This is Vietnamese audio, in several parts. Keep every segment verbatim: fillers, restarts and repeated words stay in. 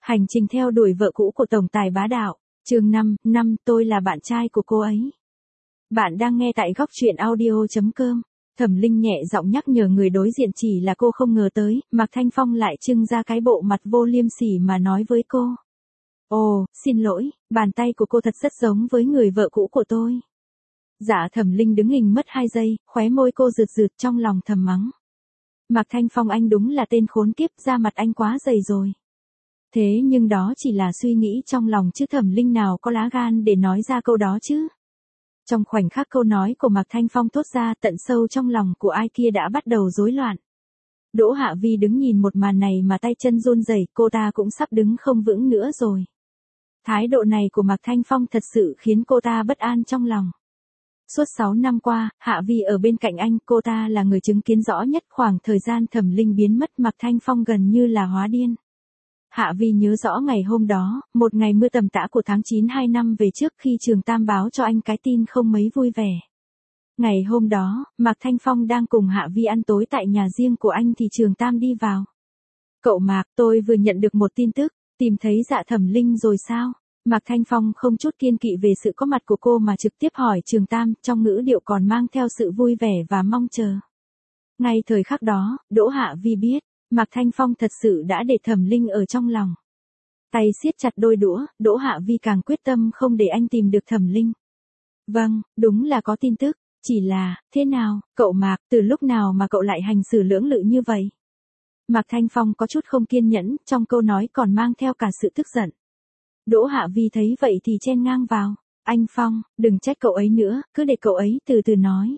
Hành trình theo đuổi vợ cũ của tổng tài bá đạo, chương năm, năm tôi là bạn trai của cô ấy. Bạn đang nghe tại góc truyện audio chấm com. Thẩm Linh nhẹ giọng nhắc nhở người đối diện, chỉ là cô không ngờ tới, Mạc Thanh Phong lại trưng ra cái bộ mặt vô liêm sỉ mà nói với cô. Ồ, xin lỗi, bàn tay của cô thật rất giống với người vợ cũ của tôi. Dạ Thẩm Linh đứng hình mất hai giây, khóe môi cô rượt rượt trong lòng thầm mắng. Mạc Thanh Phong anh đúng là tên khốn kiếp, da mặt anh quá dày rồi. Thế nhưng đó chỉ là suy nghĩ trong lòng chứ Thẩm Linh nào có lá gan để nói ra câu đó chứ. Trong khoảnh khắc câu nói của Mạc Thanh Phong thốt ra, tận sâu trong lòng của ai kia đã bắt đầu rối loạn. Đỗ Hạ Vi đứng nhìn một màn này mà tay chân run rẩy, cô ta cũng sắp đứng không vững nữa rồi. Thái độ này của Mạc Thanh Phong thật sự khiến cô ta bất an trong lòng. Suốt sáu năm qua, Hạ Vi ở bên cạnh anh, cô ta là người chứng kiến rõ nhất khoảng thời gian Thẩm Linh biến mất. Mạc Thanh Phong gần như là hóa điên. Hạ Vi nhớ rõ ngày hôm đó, một ngày mưa tầm tã của tháng chín hai năm về trước, khi Trường Tam báo cho anh cái tin không mấy vui vẻ. Ngày hôm đó, Mạc Thanh Phong đang cùng Hạ Vi ăn tối tại nhà riêng của anh thì Trường Tam đi vào. Cậu Mạc, tôi vừa nhận được một tin tức, tìm thấy Dạ Thẩm Linh rồi sao? Mạc Thanh Phong không chút kiêng kỵ về sự có mặt của cô mà trực tiếp hỏi Trường Tam, trong ngữ điệu còn mang theo sự vui vẻ và mong chờ. Ngay thời khắc đó, Đỗ Hạ Vi biết, Mạc Thanh Phong thật sự đã để Thẩm Linh ở trong lòng. Tay siết chặt đôi đũa, Đỗ Hạ Vi càng quyết tâm không để anh tìm được Thẩm Linh. Vâng, đúng là có tin tức, chỉ là, thế nào, cậu Mạc, từ lúc nào mà cậu lại hành xử lưỡng lự như vậy? Mạc Thanh Phong có chút không kiên nhẫn, trong câu nói còn mang theo cả sự tức giận. Đỗ Hạ Vi thấy vậy thì chen ngang vào. Anh Phong, đừng trách cậu ấy nữa, cứ để cậu ấy từ từ nói.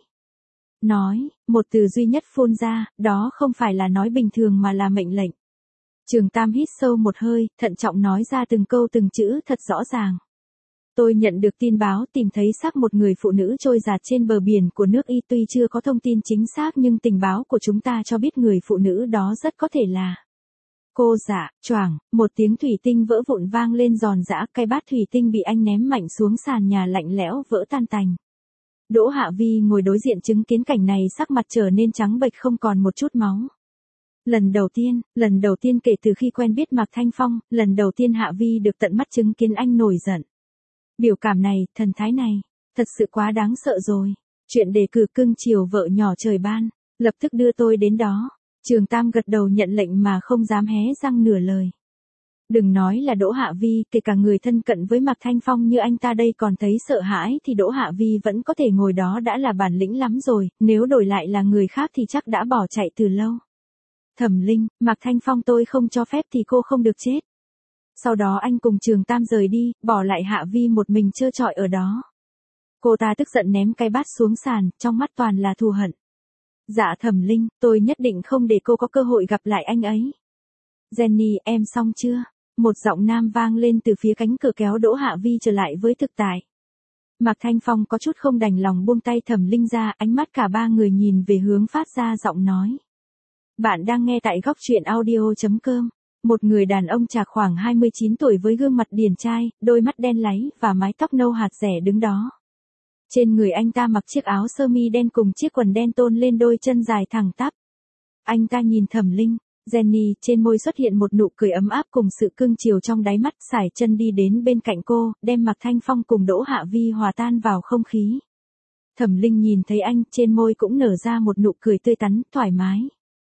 Nói, một từ duy nhất phun ra, đó không phải là nói bình thường mà là mệnh lệnh. Trường Tam hít sâu một hơi, thận trọng nói ra từng câu từng chữ thật rõ ràng. Tôi nhận được tin báo tìm thấy xác một người phụ nữ trôi dạt trên bờ biển của nước Y, tuy chưa có thông tin chính xác nhưng tình báo của chúng ta cho biết người phụ nữ đó rất có thể là... Cô Dạ. Choảng, một tiếng thủy tinh vỡ vụn vang lên giòn giã, cái bát thủy tinh bị anh ném mạnh xuống sàn nhà lạnh lẽo vỡ tan tành. Đỗ Hạ Vi ngồi đối diện chứng kiến cảnh này, sắc mặt trở nên trắng bệch không còn một chút máu. Lần đầu tiên, lần đầu tiên kể từ khi quen biết Mạc Thanh Phong, lần đầu tiên Hạ Vi được tận mắt chứng kiến anh nổi giận. Biểu cảm này, thần thái này, thật sự quá đáng sợ rồi. Chuyện đề cử cưng chiều vợ nhỏ trời ban, lập tức đưa tôi đến đó. Trường Tam gật đầu nhận lệnh mà không dám hé răng nửa lời. Đừng nói là Đỗ Hạ Vi, kể cả người thân cận với Mạc Thanh Phong như anh ta đây còn thấy sợ hãi thì Đỗ Hạ Vi vẫn có thể ngồi đó đã là bản lĩnh lắm rồi, nếu đổi lại là người khác thì chắc đã bỏ chạy từ lâu. Thẩm Linh, Mạc Thanh Phong tôi không cho phép thì cô không được chết. Sau đó anh cùng Trường Tam rời đi, bỏ lại Hạ Vi một mình trơ trọi ở đó. Cô ta tức giận ném cái bát xuống sàn, trong mắt toàn là thù hận. Dạ Thẩm Linh, tôi nhất định không để cô có cơ hội gặp lại anh ấy. Jenny, em xong chưa? Một giọng nam vang lên từ phía cánh cửa kéo Đỗ Hạ Vi trở lại với thực tại. Mạc Thanh Phong có chút không đành lòng buông tay Thẩm Linh ra, ánh mắt cả ba người nhìn về hướng phát ra giọng nói. Bạn đang nghe tại góc truyện audio chấm com. Một người đàn ông trạc khoảng hai mươi chín tuổi với gương mặt điển trai, đôi mắt đen láy và mái tóc nâu hạt rẻ đứng đó. Trên người anh ta mặc chiếc áo sơ mi đen cùng chiếc quần đen tôn lên đôi chân dài thẳng tắp. Anh ta nhìn Thẩm Linh, Jenny, trên môi xuất hiện một nụ cười ấm áp cùng sự cưng chiều trong đáy mắt, sải chân đi đến bên cạnh cô, đem Mạc Thanh Phong cùng Đỗ Hạ Vi hòa tan vào không khí. Thẩm Linh nhìn thấy anh, trên môi cũng nở ra một nụ cười tươi tắn, thoải mái.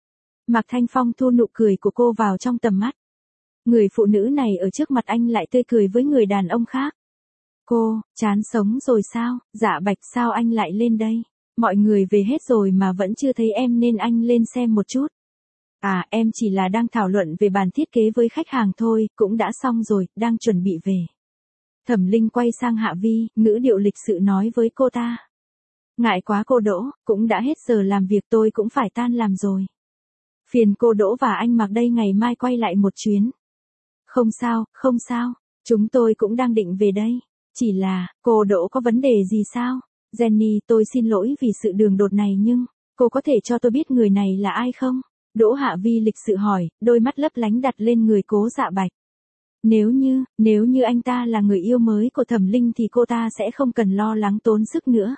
Mạc Thanh Phong thu nụ cười của cô vào trong tầm mắt. Người phụ nữ này ở trước mặt anh lại tươi cười với người đàn ông khác. Cô, chán sống rồi sao? Dạ Bạch, sao anh lại lên đây? Mọi người về hết rồi mà vẫn chưa thấy em nên anh lên xem một chút. À, em chỉ là đang thảo luận về bản thiết kế với khách hàng thôi, cũng đã xong rồi, đang chuẩn bị về. Thẩm Linh quay sang Hạ Vi, ngữ điệu lịch sự nói với cô ta. Ngại quá cô Đỗ, cũng đã hết giờ làm việc, tôi cũng phải tan làm rồi. Phiền cô Đỗ và anh Mạc đây, ngày mai quay lại một chuyến. Không sao, không sao, chúng tôi cũng đang định về đây. Chỉ là, cô Đỗ có vấn đề gì sao? Jenny, tôi xin lỗi vì sự đường đột này nhưng, cô có thể cho tôi biết người này là ai không? Đỗ Hạ Vi lịch sự hỏi, đôi mắt lấp lánh đặt lên người Cố Dạ Bạch. Nếu như, nếu như anh ta là người yêu mới của Thẩm Linh thì cô ta sẽ không cần lo lắng tốn sức nữa.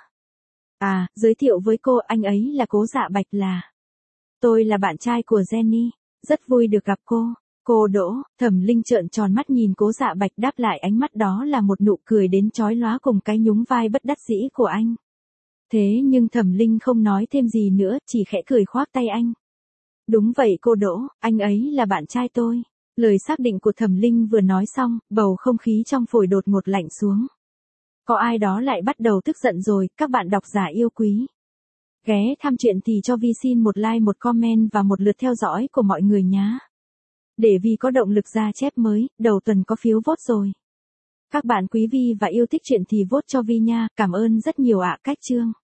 À, giới thiệu với cô, anh ấy là Cố Dạ Bạch, là... Tôi là bạn trai của Jenny, rất vui được gặp cô. Cô Đỗ, Thẩm Linh trợn tròn mắt nhìn Cố Dạ Bạch, đáp lại ánh mắt đó là một nụ cười đến chói lóa cùng cái nhún vai bất đắc dĩ của anh. Thế nhưng Thẩm Linh không nói thêm gì nữa, chỉ khẽ cười khoác tay anh. Đúng vậy cô Đỗ, anh ấy là bạn trai tôi. Lời xác định của Thẩm Linh vừa nói xong, bầu không khí trong phổi đột ngột lạnh xuống. Có ai đó lại bắt đầu tức giận rồi, các bạn độc giả yêu quý. Ghé thăm chuyện thì cho Vi xin một like, một comment và một lượt theo dõi của mọi người nhé. Để Vi có động lực ra chép mới, đầu tuần có phiếu vote rồi. Các bạn quý Vi và yêu thích chuyện thì vote cho Vi nha, cảm ơn rất nhiều ạ. Cách chương.